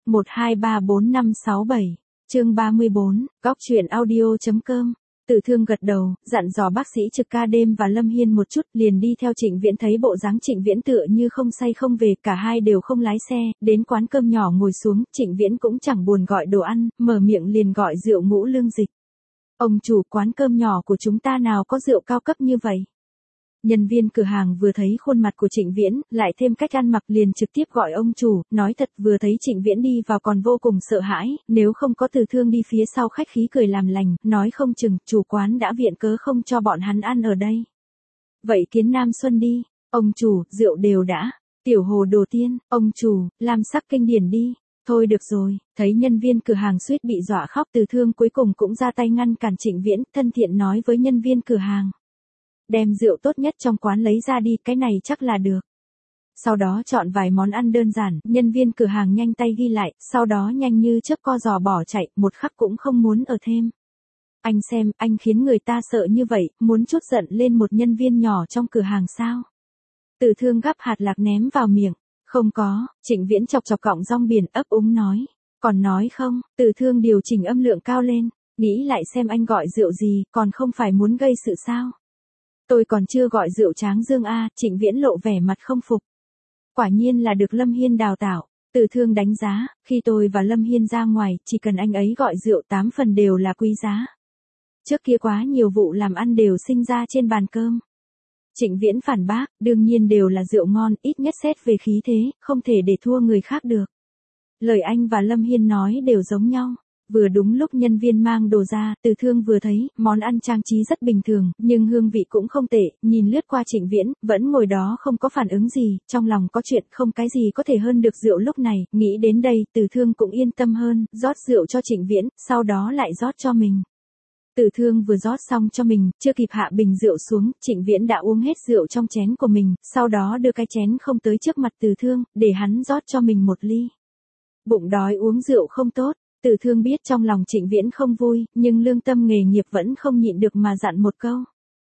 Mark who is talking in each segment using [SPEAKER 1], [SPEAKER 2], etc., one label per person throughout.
[SPEAKER 1] 1234567, chương 34, góc truyện audio.com. Tử Thương gật đầu, dặn dò bác sĩ trực ca đêm và Lâm Hiên một chút, liền đi theo Trịnh Viễn. Thấy bộ dáng Trịnh Viễn tựa như không say không về, cả hai đều không lái xe, đến quán cơm nhỏ ngồi xuống, Trịnh Viễn cũng chẳng buồn gọi đồ ăn, mở miệng liền gọi rượu ngũ lương dịch. Ông chủ, quán cơm nhỏ của chúng ta nào có rượu cao cấp như vậy? Nhân viên cửa hàng vừa thấy khuôn mặt của Trịnh Viễn, lại thêm cách ăn mặc liền trực tiếp gọi ông chủ, nói thật vừa thấy Trịnh Viễn đi vào còn vô cùng sợ hãi, nếu không có Tử Thương đi phía sau khách khí cười làm lành, nói không chừng, chủ quán đã viện cớ không cho bọn hắn ăn ở đây. Vậy Kiến Nam Xuân đi, ông chủ, rượu đều đã, Tiểu Hồ Đồ Tiên, ông chủ, Lam Sắc Kinh Điển đi. Thôi được rồi, thấy nhân viên cửa hàng suýt bị dọa khóc, Tử Thương cuối cùng cũng ra tay ngăn cản Trịnh Viễn, thân thiện nói với nhân viên cửa hàng. Đem rượu tốt nhất trong quán lấy ra đi, cái này chắc là được. Sau đó chọn vài món ăn đơn giản, nhân viên cửa hàng nhanh tay ghi lại, sau đó nhanh như chớp co giò bỏ chạy, một khắc cũng không muốn ở thêm. Anh xem, anh khiến người ta sợ như vậy, muốn chút giận lên một nhân viên nhỏ trong cửa hàng sao? Tử Thương gắp hạt lạc ném vào miệng. Không có, Trịnh Viễn chọc chọc cọng rong biển ấp úng nói. Còn nói không, Tử Thương điều chỉnh âm lượng cao lên, nghĩ lại xem anh gọi rượu gì, còn không phải muốn gây sự sao? Tôi còn chưa gọi rượu Tráng Dương a, Trịnh Viễn lộ vẻ mặt không phục. Quả nhiên là được Lâm Hiên đào tạo. Tử Thương đánh giá, khi tôi và Lâm Hiên ra ngoài, chỉ cần anh ấy gọi rượu 8 phần đều là quý giá. Trước kia quá nhiều vụ làm ăn đều sinh ra trên bàn cơm. Trịnh Viễn phản bác, đương nhiên đều là rượu ngon, ít nhất xét về khí thế, không thể để thua người khác được. Lời anh và Lâm Hiên nói đều giống nhau. Vừa đúng lúc nhân viên mang đồ ra, Tử Thương vừa thấy, món ăn trang trí rất bình thường, nhưng hương vị cũng không tệ, nhìn lướt qua Trịnh Viễn, vẫn ngồi đó không có phản ứng gì, trong lòng có chuyện không cái gì có thể hơn được rượu lúc này, nghĩ đến đây, Tử Thương cũng yên tâm hơn, rót rượu cho Trịnh Viễn, sau đó lại rót cho mình. Tử Thương vừa rót xong cho mình, chưa kịp hạ bình rượu xuống, Trịnh Viễn đã uống hết rượu trong chén của mình, sau đó đưa cái chén không tới trước mặt Tử Thương, để hắn rót cho mình một ly. Bụng đói uống rượu không tốt. Tử Thương biết trong lòng Trịnh Viễn không vui, nhưng lương tâm nghề nghiệp vẫn không nhịn được mà dặn một câu.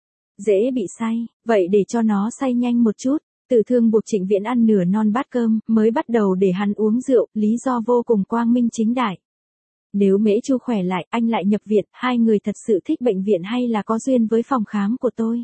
[SPEAKER 1] Dễ bị say, vậy để cho nó say nhanh một chút. Tử Thương buộc Trịnh Viễn ăn nửa non bát cơm, mới bắt đầu để hắn uống rượu, lý do vô cùng quang minh chính đại. Nếu Mễ Chu khỏe lại, anh lại nhập viện, hai người thật sự thích bệnh viện hay là có duyên với phòng khám của tôi.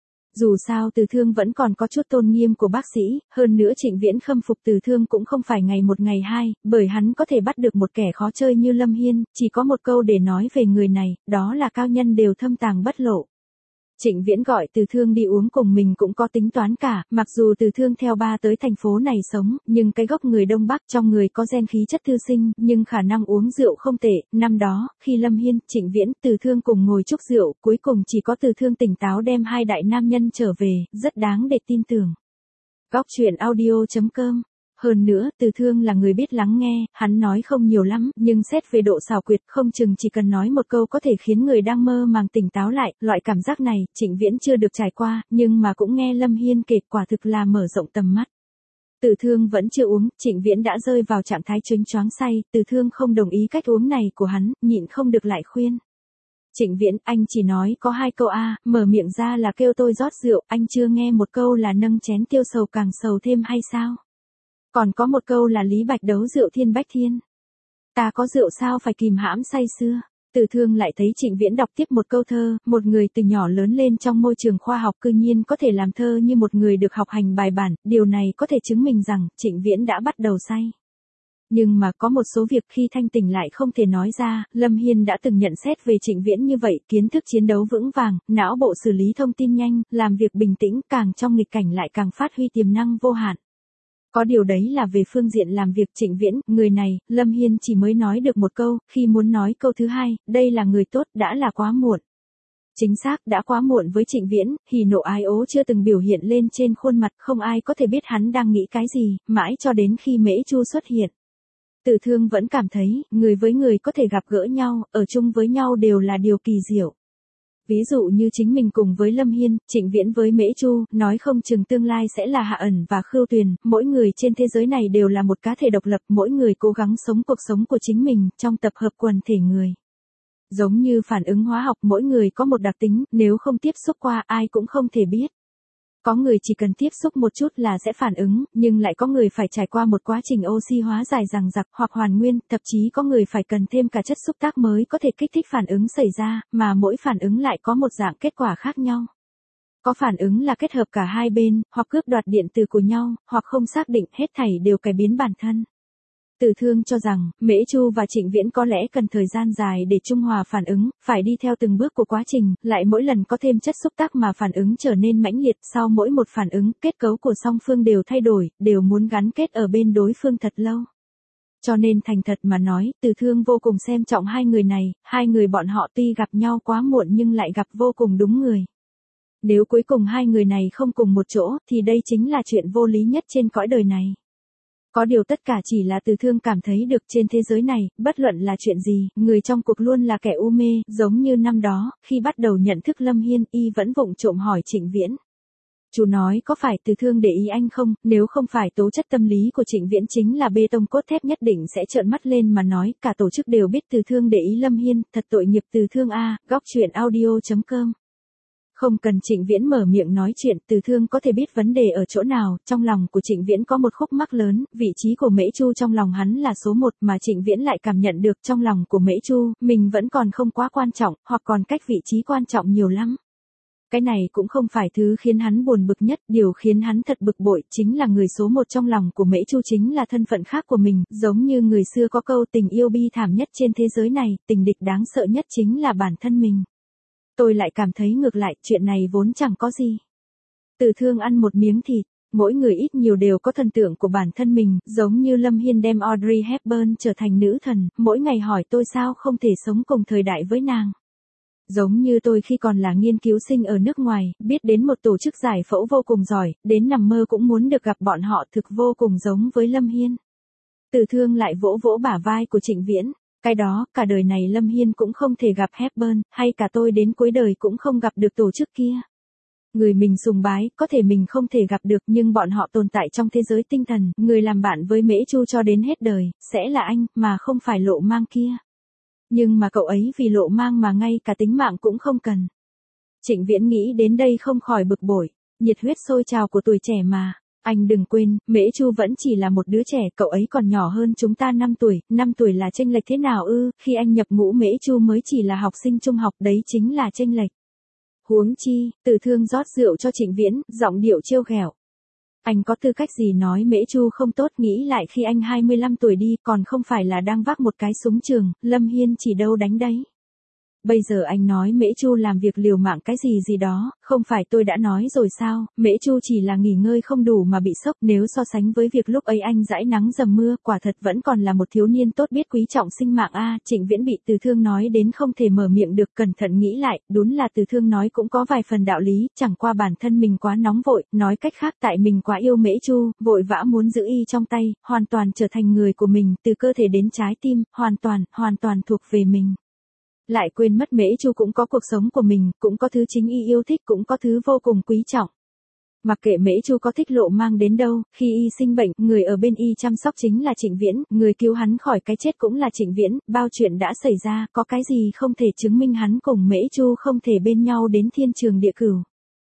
[SPEAKER 1] Dù sao Tử Thương vẫn còn có chút tôn nghiêm của bác sĩ, hơn nữa Trịnh Viễn khâm phục Tử Thương cũng không phải ngày một ngày hai, bởi hắn có thể bắt được một kẻ khó chơi như Lâm Hiên, chỉ có một câu để nói về người này, đó là cao nhân đều thâm tàng bất lộ. Trịnh Viễn gọi Tử Thương đi uống cùng mình cũng có tính toán cả, mặc dù Tử Thương theo ba tới thành phố này sống, nhưng cái gốc người Đông Bắc trong người có gen khí chất thư sinh, nhưng khả năng uống rượu không tệ. Năm đó, khi Lâm Hiên, Trịnh Viễn, Tử Thương cùng ngồi chúc rượu, cuối cùng chỉ có Tử Thương tỉnh táo đem hai đại nam nhân trở về, rất đáng để tin tưởng. Góc truyện audio.com. Hơn nữa, Tử Thương là người biết lắng nghe, hắn nói không nhiều lắm, nhưng xét về độ xảo quyệt, không chừng chỉ cần nói một câu có thể khiến người đang mơ màng tỉnh táo lại, loại cảm giác này, Trịnh Viễn chưa được trải qua, nhưng mà cũng nghe Lâm Hiên kể, quả thực là mở rộng tầm mắt. Tử Thương vẫn chưa uống, Trịnh Viễn đã rơi vào trạng thái chênh choáng say, Tử Thương không đồng ý cách uống này của hắn, nhịn không được lại khuyên. Trịnh Viễn, anh chỉ nói có 2 câu a, mở miệng ra là kêu tôi rót rượu, anh chưa nghe một câu là nâng chén tiêu sầu càng sầu thêm hay sao? Còn có một câu là Lý Bạch đấu rượu thiên bách thiên. Ta có rượu sao phải kìm hãm say sưa. Tử Thương lại thấy Trịnh Viễn đọc tiếp một câu thơ, một người từ nhỏ lớn lên trong môi trường khoa học cư nhiên có thể làm thơ như một người được học hành bài bản, điều này có thể chứng minh rằng Trịnh Viễn đã bắt đầu say. Nhưng mà có một số việc khi thanh tỉnh lại không thể nói ra, Lâm Hiên đã từng nhận xét về Trịnh Viễn như vậy, kiến thức chiến đấu vững vàng, não bộ xử lý thông tin nhanh, làm việc bình tĩnh, càng trong nghịch cảnh lại càng phát huy tiềm năng vô hạn. Có điều đấy là về phương diện làm việc. Trịnh Viễn, người này, Lâm Hiên chỉ mới nói được một câu, khi muốn nói câu thứ hai, đây là người tốt, đã là quá muộn. Chính xác, đã quá muộn với Trịnh Viễn, hỉ nộ ái ố chưa từng biểu hiện lên trên khuôn mặt, không ai có thể biết hắn đang nghĩ cái gì, mãi cho đến khi Mễ Chu xuất hiện. Tử Thương vẫn cảm thấy, người với người có thể gặp gỡ nhau, ở chung với nhau đều là điều kỳ diệu. Ví dụ như chính mình cùng với Lâm Hiên, Trịnh Viễn với Mễ Chu, nói không chừng tương lai sẽ là Hạ Ẩn và Khưu Tuyền, mỗi người trên thế giới này đều là một cá thể độc lập, mỗi người cố gắng sống cuộc sống của chính mình, trong tập hợp quần thể người. Giống như phản ứng hóa học, mỗi người có một đặc tính, nếu không tiếp xúc qua ai cũng không thể biết. Có người chỉ cần tiếp xúc một chút là sẽ phản ứng, nhưng lại có người phải trải qua một quá trình oxy hóa dài dằng dặc hoặc hoàn nguyên, thậm chí có người phải cần thêm cả chất xúc tác mới có thể kích thích phản ứng xảy ra, mà mỗi phản ứng lại có một dạng kết quả khác nhau. Có phản ứng là kết hợp cả hai bên, hoặc cướp đoạt điện từ của nhau, hoặc không xác định, hết thảy đều cải biến bản thân. Từ Thương cho rằng, Mễ Chu và Trịnh Viễn có lẽ cần thời gian dài để trung hòa phản ứng, phải đi theo từng bước của quá trình, lại mỗi lần có thêm chất xúc tác mà phản ứng trở nên mãnh liệt, sau mỗi một phản ứng, kết cấu của song phương đều thay đổi, đều muốn gắn kết ở bên đối phương thật lâu. Cho nên thành thật mà nói, Từ Thương vô cùng xem trọng hai người này, hai người bọn họ tuy gặp nhau quá muộn nhưng lại gặp vô cùng đúng người. Nếu cuối cùng hai người này không cùng một chỗ, thì đây chính là chuyện vô lý nhất trên cõi đời này. Có điều tất cả chỉ là Từ Thương cảm thấy được trên thế giới này, bất luận là chuyện gì, người trong cuộc luôn là kẻ u mê, giống như năm đó, khi bắt đầu nhận thức Lâm Hiên, y vẫn vụng trộm hỏi Trịnh Viễn. Chú nói có phải Từ Thương để ý anh không, nếu không phải tố chất tâm lý của Trịnh Viễn chính là bê tông cốt thép nhất định sẽ trợn mắt lên mà nói, cả tổ chức đều biết Từ Thương để ý Lâm Hiên, thật tội nghiệp Từ Thương a. Góc truyện audio.com. Không cần Trịnh Viễn mở miệng nói chuyện, Từ Thương có thể biết vấn đề ở chỗ nào, trong lòng của Trịnh Viễn có một khúc mắc lớn, vị trí của Mễ Chu trong lòng hắn là số 1 mà Trịnh Viễn lại cảm nhận được trong lòng của Mễ Chu, mình vẫn còn không quá quan trọng, hoặc còn cách vị trí quan trọng nhiều lắm. Cái này cũng không phải thứ khiến hắn buồn bực nhất, điều khiến hắn thật bực bội chính là người số 1 trong lòng của Mễ Chu chính là thân phận khác của mình, giống như người xưa có câu tình yêu bi thảm nhất trên thế giới này, tình địch đáng sợ nhất chính là bản thân mình. Tôi lại cảm thấy ngược lại, chuyện này vốn chẳng có gì. Từ Thương ăn một miếng thịt, mỗi người ít nhiều đều có thần tượng của bản thân mình, giống như Lâm Hiên đem Audrey Hepburn trở thành nữ thần, mỗi ngày hỏi tôi sao không thể sống cùng thời đại với nàng. Giống như tôi khi còn là nghiên cứu sinh ở nước ngoài, biết đến một tổ chức giải phẫu vô cùng giỏi, đến nằm mơ cũng muốn được gặp bọn họ, thực vô cùng giống với Lâm Hiên. Từ Thương lại vỗ vỗ bả vai của Trịnh Viễn. Cái đó, cả đời này Lâm Hiên cũng không thể gặp Hepburn, hay cả tôi đến cuối đời cũng không gặp được tổ chức kia. Người mình sùng bái, có thể mình không thể gặp được nhưng bọn họ tồn tại trong thế giới tinh thần, người làm bạn với Mễ Chu cho đến hết đời, sẽ là anh, mà không phải Lộ Mang kia. Nhưng mà cậu ấy vì Lộ Mang mà ngay cả tính mạng cũng không cần. Trịnh Viễn nghĩ đến đây không khỏi bực bội, nhiệt huyết sôi trào của tuổi trẻ mà. Anh đừng quên, Mễ Chu vẫn chỉ là một đứa trẻ, cậu ấy còn nhỏ hơn chúng ta 5 tuổi, 5 tuổi là chênh lệch thế nào ư, khi anh nhập ngũ Mễ Chu mới chỉ là học sinh trung học, đấy chính là chênh lệch. Huống chi, Từ Thương rót rượu cho Trịnh Viễn, giọng điệu trêu ghẹo. Anh có tư cách gì nói Mễ Chu không tốt, nghĩ lại khi anh 25 tuổi đi, còn không phải là đang vác một cái súng trường, Lâm Hiên chỉ đâu đánh đấy. Bây giờ anh nói Mễ Chu làm việc liều mạng cái gì gì đó, không phải tôi đã nói rồi sao, Mễ Chu chỉ là nghỉ ngơi không đủ mà bị sốc, nếu so sánh với việc lúc ấy anh dãi nắng dầm mưa, quả thật vẫn còn là một thiếu niên tốt biết quý trọng sinh mạng a. Trịnh Viễn bị Từ Thương nói đến không thể mở miệng được, cẩn thận nghĩ lại, đúng là Từ Thương nói cũng có vài phần đạo lý, chẳng qua bản thân mình quá nóng vội, nói cách khác tại mình quá yêu Mễ Chu, vội vã muốn giữ y trong tay, hoàn toàn trở thành người của mình, từ cơ thể đến trái tim, hoàn toàn thuộc về mình. Lại quên mất Mễ Chu cũng có cuộc sống của mình, cũng có thứ chính y yêu thích, cũng có thứ vô cùng quý trọng. Mặc kệ Mễ Chu có thích Lộ Mang đến đâu, khi y sinh bệnh, người ở bên y chăm sóc chính là Trịnh Viễn, người cứu hắn khỏi cái chết cũng là Trịnh Viễn, bao chuyện đã xảy ra, có cái gì không thể chứng minh hắn cùng Mễ Chu không thể bên nhau đến thiên trường địa cửu.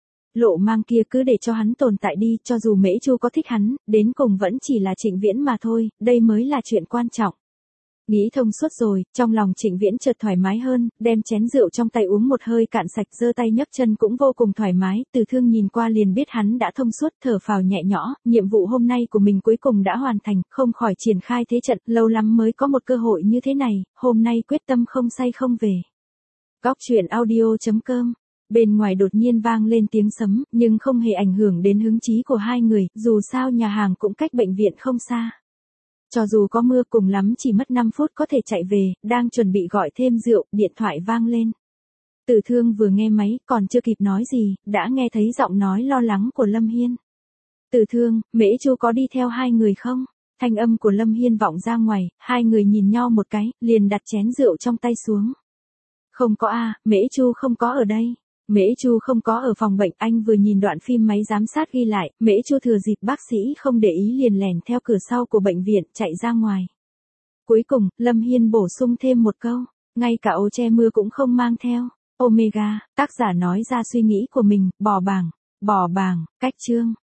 [SPEAKER 1] Lộ Mang kia cứ để cho hắn tồn tại đi, cho dù Mễ Chu có thích hắn, đến cùng vẫn chỉ là Trịnh Viễn mà thôi, đây mới là chuyện quan trọng. Nghĩ thông suốt rồi, trong lòng Trịnh Viễn chợt thoải mái hơn, đem chén rượu trong tay uống một hơi cạn sạch, giơ tay nhấc chân cũng vô cùng thoải mái, Từ Thương nhìn qua liền biết hắn đã thông suốt, thở phào nhẹ nhõm, nhiệm vụ hôm nay của mình cuối cùng đã hoàn thành, không khỏi triển khai thế trận, lâu lắm mới có một cơ hội như thế này, hôm nay quyết tâm không say không về. Góc truyện audio.com. Bên ngoài đột nhiên vang lên tiếng sấm, nhưng không hề ảnh hưởng đến hứng chí của hai người, dù sao nhà hàng cũng cách bệnh viện không xa. Cho dù có mưa cùng lắm chỉ mất 5 phút có thể chạy về, đang chuẩn bị gọi thêm rượu, điện thoại vang lên. Từ Thương vừa nghe máy, còn chưa kịp nói gì, đã nghe thấy giọng nói lo lắng của Lâm Hiên. Từ Thương, Mễ Chu có đi theo hai người không? Thanh âm của Lâm Hiên vọng ra ngoài, hai người nhìn nhau một cái, liền đặt chén rượu trong tay xuống. Không có a, Mễ Chu không có ở đây. Mễ Chu không có ở phòng bệnh, anh vừa nhìn đoạn phim máy giám sát ghi lại, Mễ Chu thừa dịp bác sĩ không để ý liền lèn theo cửa sau của bệnh viện, chạy ra ngoài. Cuối cùng, Lâm Hiên bổ sung thêm một câu, ngay cả ô che mưa cũng không mang theo. Omega, tác giả nói ra suy nghĩ của mình, bỏ bảng. Bỏ bảng, cách chương.